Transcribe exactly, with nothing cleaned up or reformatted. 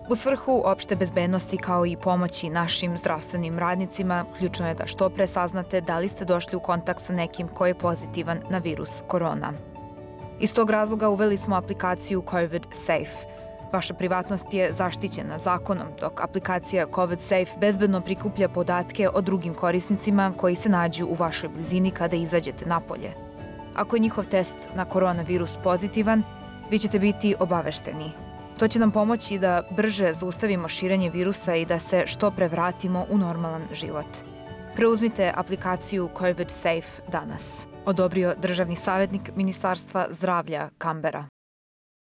U svrhu opšte bezbednosti kao i pomoći našim zdravstvenim radnicima, ključno je da što pre saznate da li ste došli u kontakt sa nekim ko je pozitivan na virus korona. Iz tog razloga uveli smo aplikaciju COVID Safe. Vaša privatnost je zaštićena zakonom, dok aplikacija COVID Safe bezbedno prikuplja podatke o drugim korisnicima koji se nađu u vašoj blizini kada izađete napolje. Ako je njihov test na koronavirus pozitivan, vi ćete biti obavešteni. To će nam pomoći da brže zaustavimo širenje virusa i da se što pre vratimo u normalan život. Preuzmite aplikaciju COVID Safe danas. Odobrio državni savjetnik Ministarstva zdravlja Kambera.